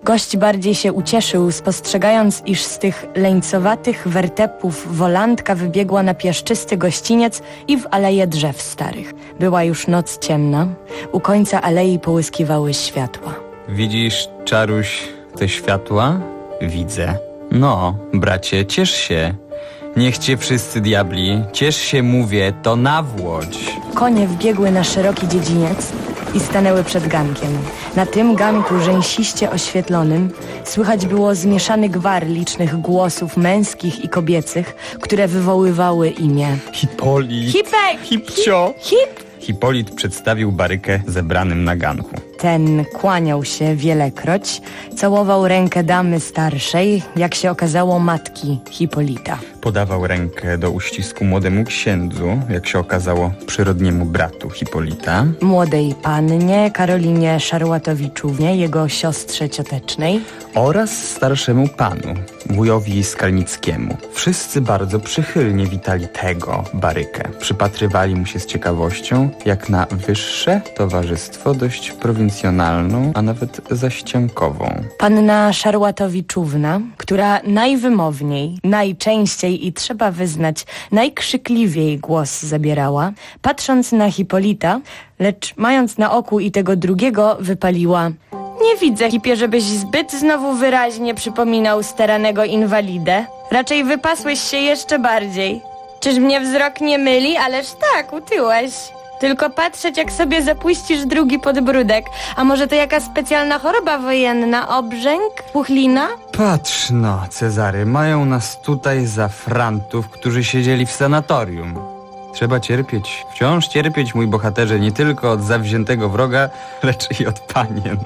Gość bardziej się ucieszył, spostrzegając, iż z tych leńcowatych wertepów wolantka wybiegła na piaszczysty gościniec i w aleję drzew starych. Była już noc ciemna, u końca alei połyskiwały światła. Widzisz, Czaruś, te światła? Widzę. No, bracie, ciesz się. Niech cię wszyscy diabli. Ciesz się, mówię, to nawłodź. Konie wbiegły na szeroki dziedziniec i stanęły przed gankiem. Na tym ganku rzęsiście oświetlonym słychać było zmieszany gwar licznych głosów męskich i kobiecych, które wywoływały imię. Hipolit. Hipek! Hipcio! Hip! Hipolit przedstawił Barykę zebranym na ganku. Ten kłaniał się wielekroć, całował rękę damy starszej, jak się okazało matki Hipolita. Podawał rękę do uścisku młodemu księdzu, jak się okazało przyrodniemu bratu Hipolita. Młodej pannie Karolinie Szarłatowiczównie, jego siostrze ciotecznej. Oraz starszemu panu, wujowi Skalnickiemu. Wszyscy bardzo przychylnie witali tego Barykę. Przypatrywali mu się z ciekawością, jak na wyższe towarzystwo dość prowincjonalną, a nawet zaściankową. Panna Szarłatowiczówna, która najwymowniej, najczęściej i trzeba wyznać, najkrzykliwiej głos zabierała, patrząc na Hipolita, lecz mając na oku i tego drugiego, wypaliła: nie widzę, Hipie, żebyś zbyt znowu wyraźnie przypominał staranego inwalidę. Raczej wypasłeś się jeszcze bardziej. Czyż mnie wzrok nie myli? Ależ tak, utyłeś. Tylko patrzeć, jak sobie zapuścisz drugi podbródek. A może to jaka specjalna choroba wojenna? Obrzęk? Puchlina? Patrz no, Cezary, mają nas tutaj za frantów, którzy siedzieli w sanatorium. Trzeba cierpieć, wciąż cierpieć, mój bohaterze, nie tylko od zawziętego wroga, lecz i od panien.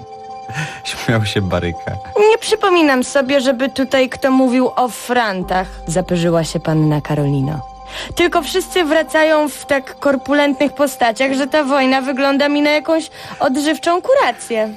Śmiał się Baryka. Nie przypominam sobie, żeby tutaj kto mówił o frantach, zapyrzyła się panna Karolina. Tylko wszyscy wracają w tak korpulentnych postaciach, że ta wojna wygląda mi na jakąś odżywczą kurację.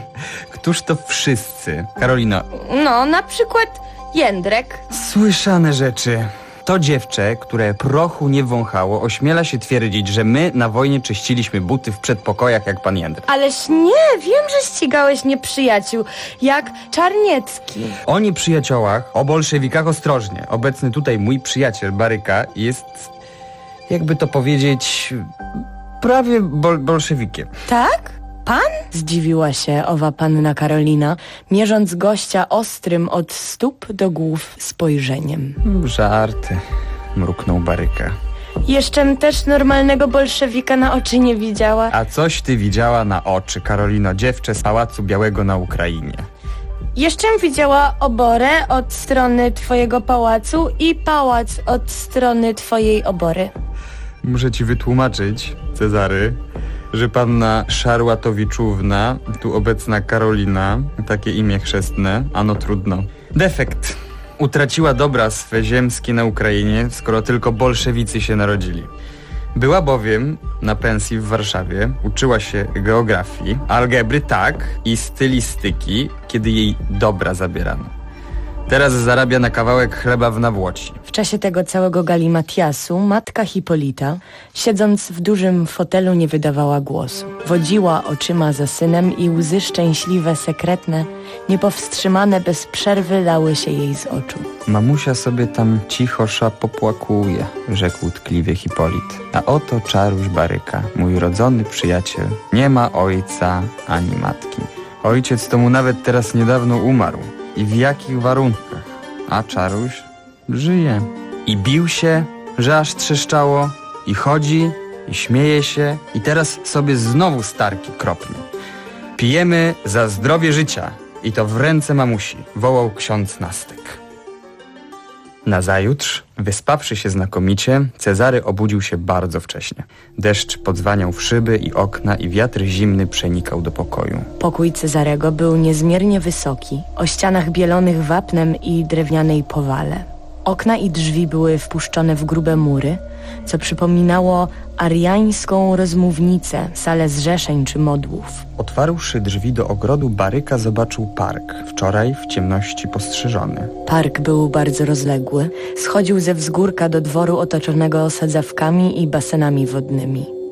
Któż to wszyscy? Karolino. No, na przykład Jędrek. Słyszane rzeczy. To dziewczę, które prochu nie wąchało, ośmiela się twierdzić, że my na wojnie czyściliśmy buty w przedpokojach jak pan Jędrek. Ależ nie, wiem, że ścigałeś nieprzyjaciół, jak Czarniecki. O nieprzyjaciołach, o bolszewikach ostrożnie. Obecny tutaj mój przyjaciel Baryka jest, jakby to powiedzieć, prawie bolszewikiem. Tak? Pan? Zdziwiła się owa panna Karolina, mierząc gościa ostrym od stóp do głów spojrzeniem. Żarty, mruknął Baryka. Jeszczem też normalnego bolszewika na oczy nie widziała. A coś ty widziała na oczy, Karolino, dziewczę z Pałacu Białego na Ukrainie. Jeszczem widziała oborę od strony twojego pałacu i pałac od strony twojej obory. Muszę ci wytłumaczyć, Cezary, że panna Szarłatowiczówna, tu obecna Karolina, takie imię chrzestne, ano trudno. Defekt. Utraciła dobra swe ziemskie na Ukrainie, skoro tylko bolszewicy się narodzili. Była bowiem na pensji w Warszawie, uczyła się geografii, algebry tak i stylistyki, kiedy jej dobra zabierano. Teraz zarabia na kawałek chleba w Nawłoci. W czasie tego całego galimatiasu matka Hipolita, siedząc w dużym fotelu, nie wydawała głosu. Wodziła oczyma za synem i łzy szczęśliwe, sekretne, niepowstrzymane bez przerwy lały się jej z oczu. Mamusia sobie tam cichosza popłakuje, rzekł tkliwie Hipolit. A oto Czaruś Baryka, mój rodzony przyjaciel. Nie ma ojca ani matki. Ojciec to mu nawet teraz niedawno umarł. I w jakich warunkach? A Czaruś żyje. I bił się, że aż trzeszczało. I chodzi, i śmieje się. I teraz sobie znowu starki kropnie. Pijemy za zdrowie życia. I to w ręce mamusi, wołał ksiądz Nastyk. Nazajutrz, wyspawszy się znakomicie, Cezary obudził się bardzo wcześnie. Deszcz podzwaniał w szyby i okna i wiatr zimny przenikał do pokoju. Pokój Cezarego był niezmiernie wysoki, o ścianach bielonych wapnem i drewnianej powale. Okna i drzwi były wpuszczone w grube mury, co przypominało ariańską rozmównicę, salę zrzeszeń czy modłów. Otwarłszy drzwi do ogrodu, Baryka zobaczył park, wczoraj w ciemności postrzeżony. Park był bardzo rozległy, schodził ze wzgórka do dworu otoczonego sadzawkami i basenami wodnymi.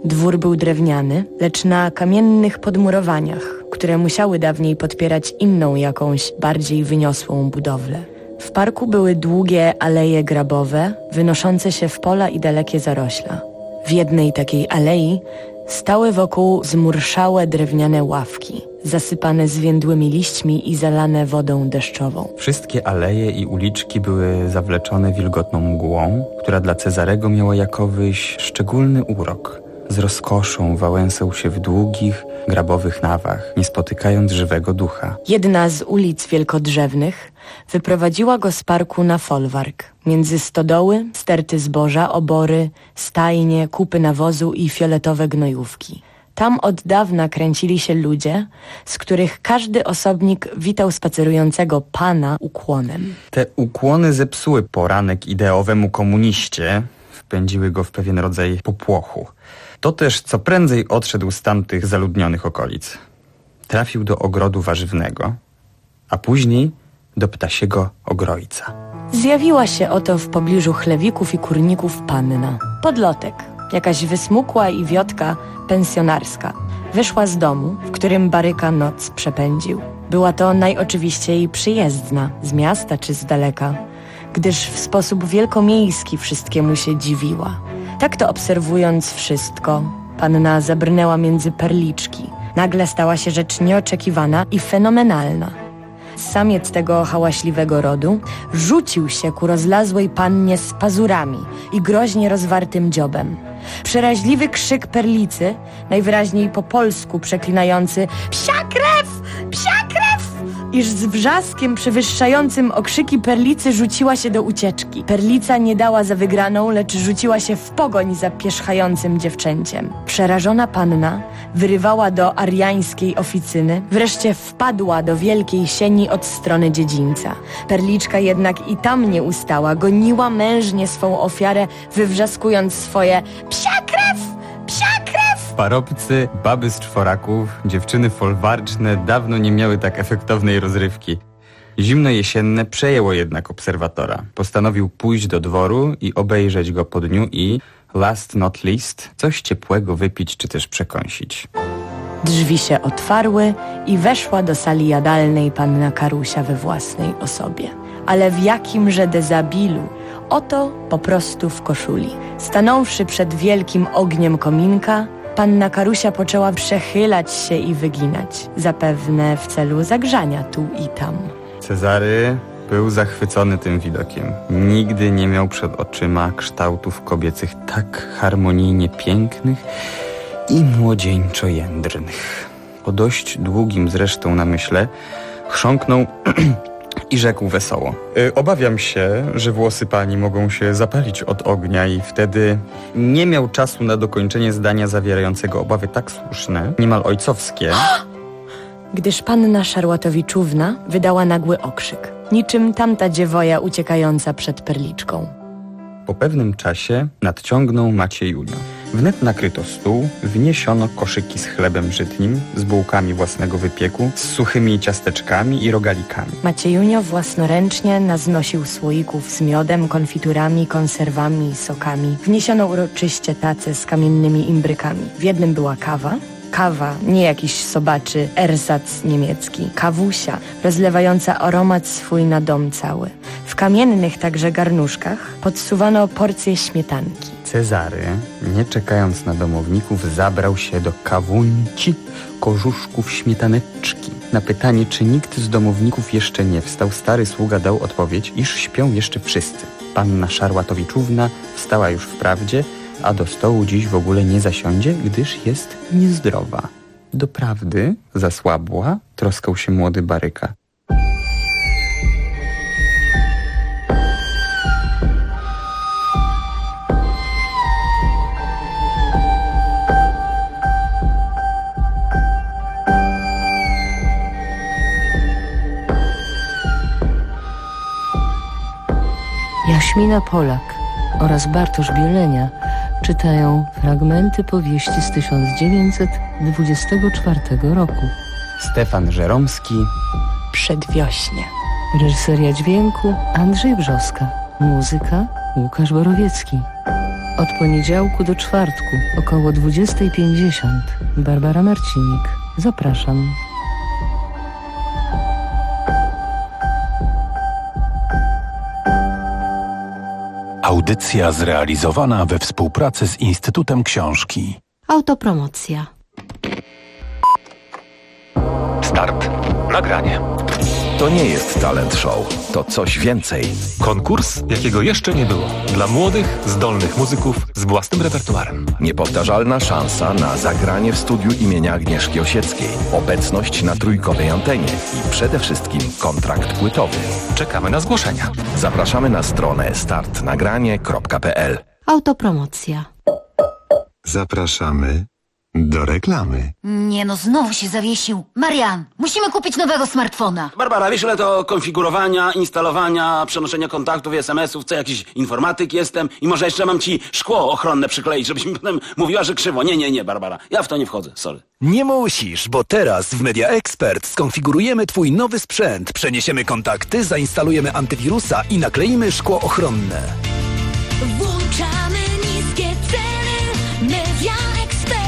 Dwór był drewniany, lecz na kamiennych podmurowaniach, które musiały dawniej podpierać inną jakąś bardziej wyniosłą budowlę. W parku były długie aleje grabowe, wynoszące się w pola i dalekie zarośla. W jednej takiej alei stały wokół zmurszałe drewniane ławki, zasypane zwiędłymi liśćmi i zalane wodą deszczową. Wszystkie aleje i uliczki były zawleczone wilgotną mgłą, która dla Cezarego miała jakowyś szczególny urok. Z rozkoszą wałęsał się w długich, grabowych nawach, nie spotykając żywego ducha. Jedna z ulic wielkodrzewnych wyprowadziła go z parku na folwark. Między stodoły, sterty zboża, obory, stajnie, kupy nawozu i fioletowe gnojówki. Tam od dawna kręcili się ludzie, z których każdy osobnik witał spacerującego pana ukłonem. Te ukłony zepsuły poranek ideowemu komuniście, wpędziły go w pewien rodzaj popłochu. To też co prędzej odszedł z tamtych zaludnionych okolic. Trafił do ogrodu warzywnego, a później do ptasiego ogrojca. Zjawiła się oto w pobliżu chlewików i kurników panna. Podlotek, jakaś wysmukła i wiotka pensjonarska. Wyszła z domu, w którym Baryka noc przepędził. Była to najoczywiściej przyjezdna, z miasta czy z daleka, gdyż w sposób wielkomiejski wszystkiemu się dziwiła. Tak to obserwując wszystko, panna zabrnęła między perliczki. Nagle stała się rzecz nieoczekiwana i fenomenalna. Samiec tego hałaśliwego rodu rzucił się ku rozlazłej pannie z pazurami i groźnie rozwartym dziobem. Przeraźliwy krzyk perlicy, najwyraźniej po polsku przeklinający „Psia krew! Psia krew!”, iż z wrzaskiem przewyższającym okrzyki perlicy rzuciła się do ucieczki. Perlica nie dała za wygraną, lecz rzuciła się w pogoń za pierzchającym dziewczęciem. Przerażona panna wyrywała do ariańskiej oficyny, wreszcie wpadła do wielkiej sieni od strony dziedzińca. Perliczka jednak i tam nie ustała, goniła mężnie swą ofiarę, wywrzaskując swoje „Psia krew! Psia krew!” Parobcy, baby z czworaków, dziewczyny folwarczne dawno nie miały tak efektownej rozrywki. Zimno jesienne przejęło jednak obserwatora. Postanowił pójść do dworu i obejrzeć go po dniu i, last not least, coś ciepłego wypić czy też przekąsić. Drzwi się otwarły i weszła do sali jadalnej panna Karusia we własnej osobie. Ale w jakimże dezabilu? Oto po prostu w koszuli. Stanąwszy przed wielkim ogniem kominka, panna Karusia poczęła przechylać się i wyginać, zapewne w celu zagrzania tu i tam. Cezary był zachwycony tym widokiem. Nigdy nie miał przed oczyma kształtów kobiecych tak harmonijnie pięknych i młodzieńczo jędrnych. Po dość długim zresztą namyśle chrząknął i rzekł wesoło: obawiam się, że włosy pani mogą się zapalić od ognia i wtedy nie miał czasu na dokończenie zdania zawierającego obawy tak słuszne, niemal ojcowskie, gdyż panna Szarłatowiczówna wydała nagły okrzyk, niczym tamta dziewoja uciekająca przed perliczką. Po pewnym czasie nadciągnął Maciejunio. Wnet nakryto stół, wniesiono koszyki z chlebem żytnim, z bułkami własnego wypieku, z suchymi ciasteczkami i rogalikami. Maciejunio własnoręcznie naznosił słoików z miodem, konfiturami, konserwami i sokami. Wniesiono uroczyście tace z kamiennymi imbrykami. W jednym była kawa, nie jakiś sobaczy ersatz niemiecki, kawusia, rozlewająca aromat swój na dom cały. W kamiennych także garnuszkach podsuwano porcje śmietanki. Cezary, nie czekając na domowników, zabrał się do kawunci, korzuszków, śmietaneczki. Na pytanie, czy nikt z domowników jeszcze nie wstał, stary sługa dał odpowiedź, iż śpią jeszcze wszyscy. Panna Szarłatowiczówna wstała już wprawdzie, a do stołu dziś w ogóle nie zasiądzie, gdyż jest niezdrowa. Doprawdy zasłabła, troskał się młody Baryka. Jaśmina Polak oraz Bartosz Bielenia czytają fragmenty powieści z 1924 roku. Stefan Żeromski. Przedwiośnie. Reżyseria dźwięku Andrzej Brzoska. Muzyka Łukasz Borowiecki. Od poniedziałku do czwartku, około 20:50. Barbara Marcinik. Zapraszam. Audycja zrealizowana we współpracy z Instytutem Książki. Autopromocja. Start. Nagranie. To nie jest talent show, to coś więcej. Konkurs, jakiego jeszcze nie było. Dla młodych, zdolnych muzyków z własnym repertuarem. Niepowtarzalna szansa na zagranie w studiu imienia Agnieszki Osieckiej. Obecność na trójkowej antenie i przede wszystkim kontrakt płytowy. Czekamy na zgłoszenia. Zapraszamy na stronę startnagranie.pl. Autopromocja. Zapraszamy do reklamy. Nie no, znowu się zawiesił. Marian, musimy kupić nowego smartfona. Barbara, wiesz ile to konfigurowania, instalowania, przenoszenia kontaktów i SMS-ów, co jakiś informatyk jestem i może jeszcze mam ci szkło ochronne przykleić, żebyś mi potem mówiła, że krzywo. Nie, Barbara, ja w to nie wchodzę, sorry. Nie musisz, bo teraz w Media Expert skonfigurujemy twój nowy sprzęt, przeniesiemy kontakty, zainstalujemy antywirusa i nakleimy szkło ochronne. Włączamy niskie ceny. Media Expert.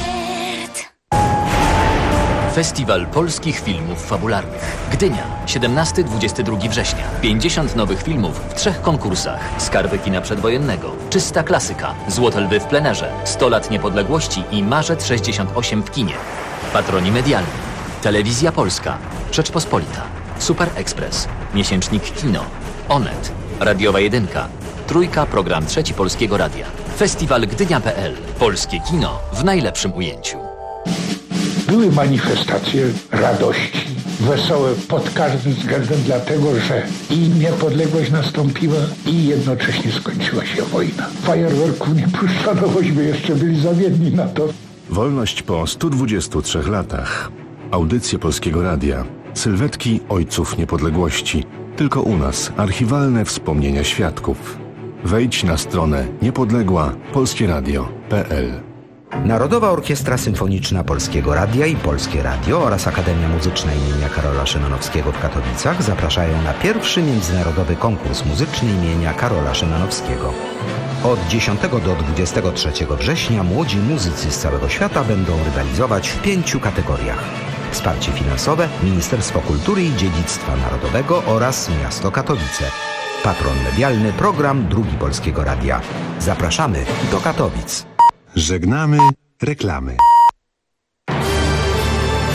Festiwal Polskich Filmów Fabularnych. Gdynia, 17-22 września. 50 nowych filmów w 3 konkursach. Skarby kina przedwojennego, Czysta klasyka, Złote lwy w plenerze, 100 lat niepodległości i Marzec 68 w kinie. Patroni medialni. Telewizja Polska, Rzeczpospolita, Super Express, Miesięcznik Kino, Onet, Radiowa Jedynka, Trójka, program 3 Polskiego Radia. Festiwal Gdynia.pl. Polskie kino w najlepszym ujęciu. Były manifestacje radości, wesołe pod każdym względem, dlatego że i niepodległość nastąpiła i jednocześnie skończyła się wojna. Fajerwerków nie puszczano, bośmy jeszcze byli zawiedni na to. Wolność po 123 latach. Audycje Polskiego Radia. Sylwetki ojców niepodległości. Tylko u nas archiwalne wspomnienia świadków. Wejdź na stronę niepodległa-polskieradio.pl. Narodowa Orkiestra Symfoniczna Polskiego Radia i Polskie Radio oraz Akademia Muzyczna imienia Karola Szymanowskiego w Katowicach zapraszają na pierwszy międzynarodowy konkurs muzyczny imienia Karola Szymanowskiego. Od 10 do 23 września młodzi muzycy z całego świata będą rywalizować w 5 kategoriach. Wsparcie finansowe, Ministerstwo Kultury i Dziedzictwa Narodowego oraz Miasto Katowice. Patron medialny, program Drugi Polskiego Radia. Zapraszamy do Katowic. Żegnamy reklamy.